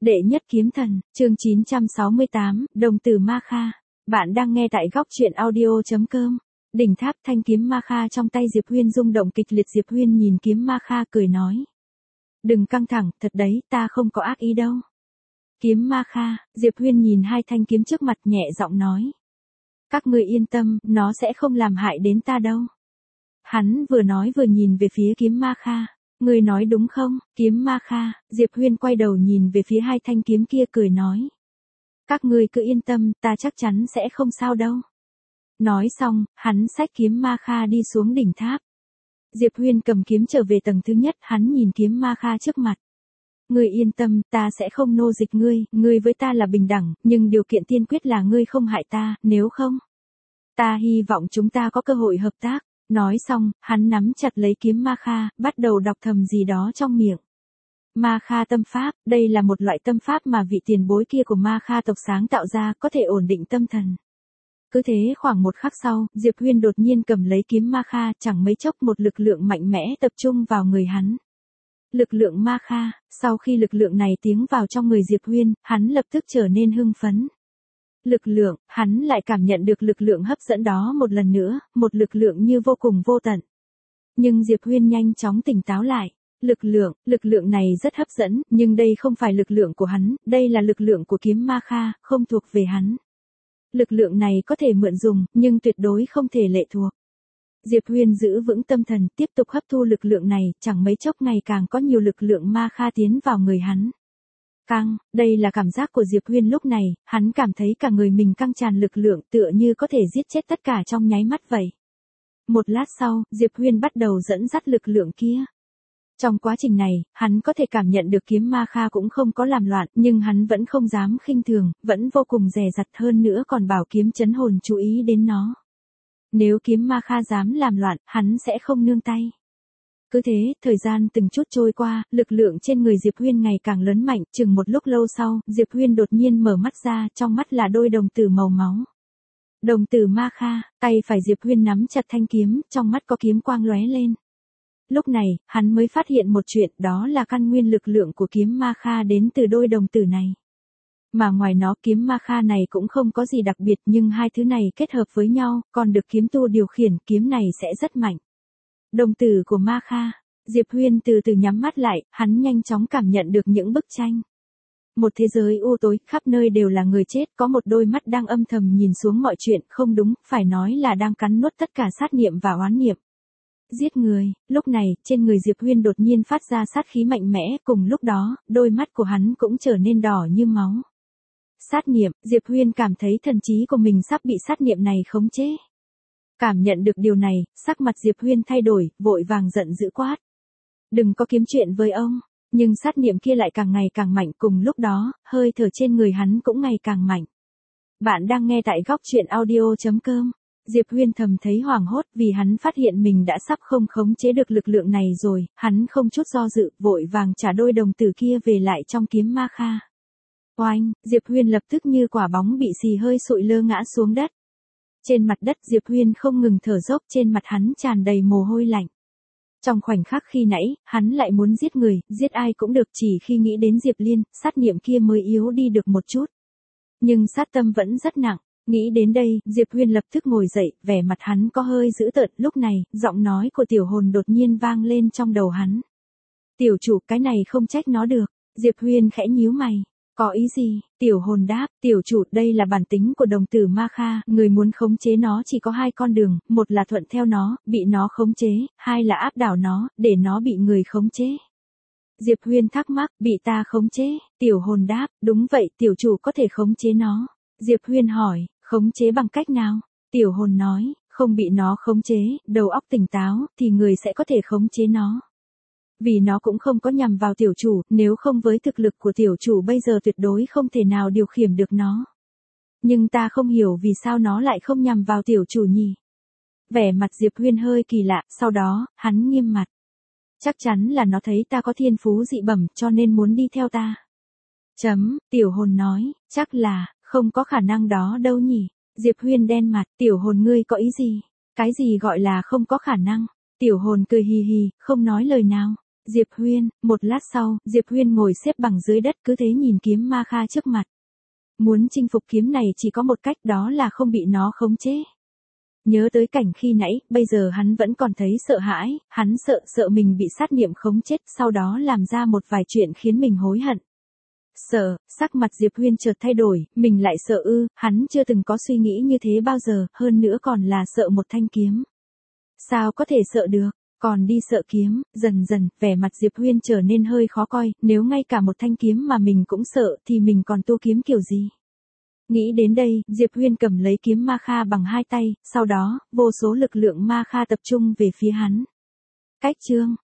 Đệ nhất kiếm thần, chương 968, đồng tử Ma Kha. Bạn đang nghe tại góc truyện audio.com. Đỉnh tháp thanh kiếm Ma Kha trong tay Diệp Huyên rung động kịch liệt. Diệp Huyên nhìn kiếm Ma Kha cười nói. Đừng căng thẳng, thật đấy, ta không có ác ý đâu. Kiếm Ma Kha, Diệp Huyên nhìn hai thanh kiếm trước mặt nhẹ giọng nói. Các ngươi yên tâm, nó sẽ không làm hại đến ta đâu. Hắn vừa nói vừa nhìn về phía kiếm Ma Kha. Ngươi nói đúng không, kiếm Ma Kha? Diệp Huyên quay đầu nhìn về phía hai thanh kiếm kia cười nói. Các ngươi cứ yên tâm, ta chắc chắn sẽ không sao đâu. Nói xong, hắn xách kiếm Ma Kha đi xuống đỉnh tháp. Diệp Huyên cầm kiếm trở về tầng thứ nhất, hắn nhìn kiếm Ma Kha trước mặt. Ngươi yên tâm, ta sẽ không nô dịch ngươi với ta là bình đẳng, nhưng điều kiện tiên quyết là ngươi không hại ta, nếu không. Ta hy vọng chúng ta có cơ hội hợp tác. Nói xong, hắn nắm chặt lấy kiếm Ma Kha, bắt đầu đọc thầm gì đó trong miệng. Ma Kha tâm pháp, đây là một loại tâm pháp mà vị tiền bối kia của Ma Kha tộc sáng tạo ra, có thể ổn định tâm thần. Cứ thế khoảng một khắc sau, Diệp Huyên đột nhiên cầm lấy kiếm Ma Kha, chẳng mấy chốc một lực lượng mạnh mẽ tập trung vào người hắn. Lực lượng Ma Kha, sau khi lực lượng này tiến vào trong người Diệp Huyên, hắn lập tức trở nên hưng phấn. Lực lượng, hắn lại cảm nhận được lực lượng hấp dẫn đó một lần nữa, một lực lượng như vô cùng vô tận. Nhưng Diệp Huyên nhanh chóng tỉnh táo lại. Lực lượng này rất hấp dẫn, nhưng đây không phải lực lượng của hắn, đây là lực lượng của kiếm Ma Kha, không thuộc về hắn. Lực lượng này có thể mượn dùng, nhưng tuyệt đối không thể lệ thuộc. Diệp Huyên giữ vững tâm thần, tiếp tục hấp thu lực lượng này, chẳng mấy chốc ngày càng có nhiều lực lượng Ma Kha tiến vào người hắn. Đây là cảm giác của Diệp Huyên lúc này, hắn cảm thấy cả người mình căng tràn lực lượng tựa như có thể giết chết tất cả trong nháy mắt vậy. Một lát sau, Diệp Huyên bắt đầu dẫn dắt lực lượng kia. Trong quá trình này, hắn có thể cảm nhận được kiếm Ma Kha cũng không có làm loạn, nhưng hắn vẫn không dám khinh thường, vẫn vô cùng dè dặt hơn nữa còn bảo kiếm chấn hồn chú ý đến nó. Nếu kiếm Ma Kha dám làm loạn, hắn sẽ không nương tay. Cứ thế, thời gian từng chút trôi qua, lực lượng trên người Diệp Huyên ngày càng lớn mạnh, chừng một lúc lâu sau, Diệp Huyên đột nhiên mở mắt ra, trong mắt là đôi đồng tử màu máu. Đồng tử Ma Kha, tay phải Diệp Huyên nắm chặt thanh kiếm, trong mắt có kiếm quang lóe lên. Lúc này, hắn mới phát hiện một chuyện, đó là căn nguyên lực lượng của kiếm Ma Kha đến từ đôi đồng tử này. Mà ngoài nó, kiếm Ma Kha này cũng không có gì đặc biệt, nhưng hai thứ này kết hợp với nhau, còn được kiếm tu điều khiển, kiếm này sẽ rất mạnh. Đồng tử của Ma Kha. Diệp Huyên từ từ nhắm mắt lại, hắn nhanh chóng cảm nhận được những bức tranh. Một thế giới u tối, khắp nơi đều là người chết, có một đôi mắt đang âm thầm nhìn xuống mọi chuyện, không đúng, phải nói là đang cắn nuốt tất cả sát niệm và oán niệm. Giết người, lúc này, trên người Diệp Huyên đột nhiên phát ra sát khí mạnh mẽ, cùng lúc đó, đôi mắt của hắn cũng trở nên đỏ như máu. Sát niệm, Diệp Huyên cảm thấy thần trí của mình sắp bị sát niệm này khống chế. Cảm nhận được điều này, sắc mặt Diệp Huyên thay đổi, vội vàng giận dữ quát. Đừng có kiếm chuyện với ông, nhưng sát niệm kia lại càng ngày càng mạnh, cùng lúc đó, hơi thở trên người hắn cũng ngày càng mạnh. Bạn đang nghe tại góc truyện audio.com. Diệp Huyên thầm thấy hoảng hốt vì hắn phát hiện mình đã sắp không khống chế được lực lượng này rồi, hắn không chút do dự, vội vàng trả đôi đồng tử kia về lại trong kiếm Ma Kha. Oanh, Diệp Huyên lập tức như quả bóng bị xì hơi sụi lơ ngã xuống đất. Trên mặt đất Diệp Huyên không ngừng thở dốc, trên mặt hắn tràn đầy mồ hôi lạnh. Trong khoảnh khắc khi nãy, hắn lại muốn giết người, giết ai cũng được, chỉ khi nghĩ đến Diệp Liên, sát niệm kia mới yếu đi được một chút. Nhưng sát tâm vẫn rất nặng. Nghĩ đến đây, Diệp Huyên lập tức ngồi dậy, vẻ mặt hắn có hơi dữ tợn. Lúc này, giọng nói của tiểu hồn đột nhiên vang lên trong đầu hắn. Tiểu chủ, cái này không trách nó được. Diệp Huyên khẽ nhíu mày. Có ý gì? Tiểu hồn đáp, tiểu chủ, đây là bản tính của đồng tử Ma Kha, người muốn khống chế nó chỉ có hai con đường, một là thuận theo nó, bị nó khống chế, hai là áp đảo nó, để nó bị người khống chế. Diệp Huyên thắc mắc, bị ta khống chế? Tiểu hồn đáp, đúng vậy, tiểu chủ có thể khống chế nó. Diệp Huyên hỏi, khống chế bằng cách nào? Tiểu hồn nói, không bị nó khống chế, đầu óc tỉnh táo, thì người sẽ có thể khống chế nó. Vì nó cũng không có nhằm vào tiểu chủ, nếu không với thực lực của tiểu chủ bây giờ tuyệt đối không thể nào điều khiển được nó. Nhưng ta không hiểu vì sao nó lại không nhằm vào tiểu chủ nhỉ? Vẻ mặt Diệp Huyên hơi kỳ lạ, sau đó, hắn nghiêm mặt. Chắc chắn là nó thấy ta có thiên phú dị bẩm, cho nên muốn đi theo ta. Tiểu hồn nói, chắc là, không có khả năng đó đâu nhỉ? Diệp Huyên đen mặt, tiểu hồn ngươi có ý gì? Cái gì gọi là không có khả năng? Tiểu hồn cười hì hì, không nói lời nào. Diệp Huyên, một lát sau, Diệp Huyên ngồi xếp bằng dưới đất cứ thế nhìn kiếm ma kha trước mặt. Muốn chinh phục kiếm này chỉ có một cách, đó là không bị nó khống chế. Nhớ tới cảnh khi nãy, bây giờ hắn vẫn còn thấy sợ hãi, hắn sợ mình bị sát niệm khống chết, sau đó làm ra một vài chuyện khiến mình hối hận. Sợ, sắc mặt Diệp Huyên chợt thay đổi, mình lại sợ ư, hắn chưa từng có suy nghĩ như thế bao giờ, hơn nữa còn là sợ một thanh kiếm. Sao có thể sợ được, còn đi sợ kiếm, dần dần, vẻ mặt Diệp Huyên trở nên hơi khó coi, nếu ngay cả một thanh kiếm mà mình cũng sợ thì mình còn tu kiếm kiểu gì. Nghĩ đến đây, Diệp Huyên cầm lấy kiếm ma kha bằng hai tay, sau đó, vô số lực lượng ma kha tập trung về phía hắn. Cách chương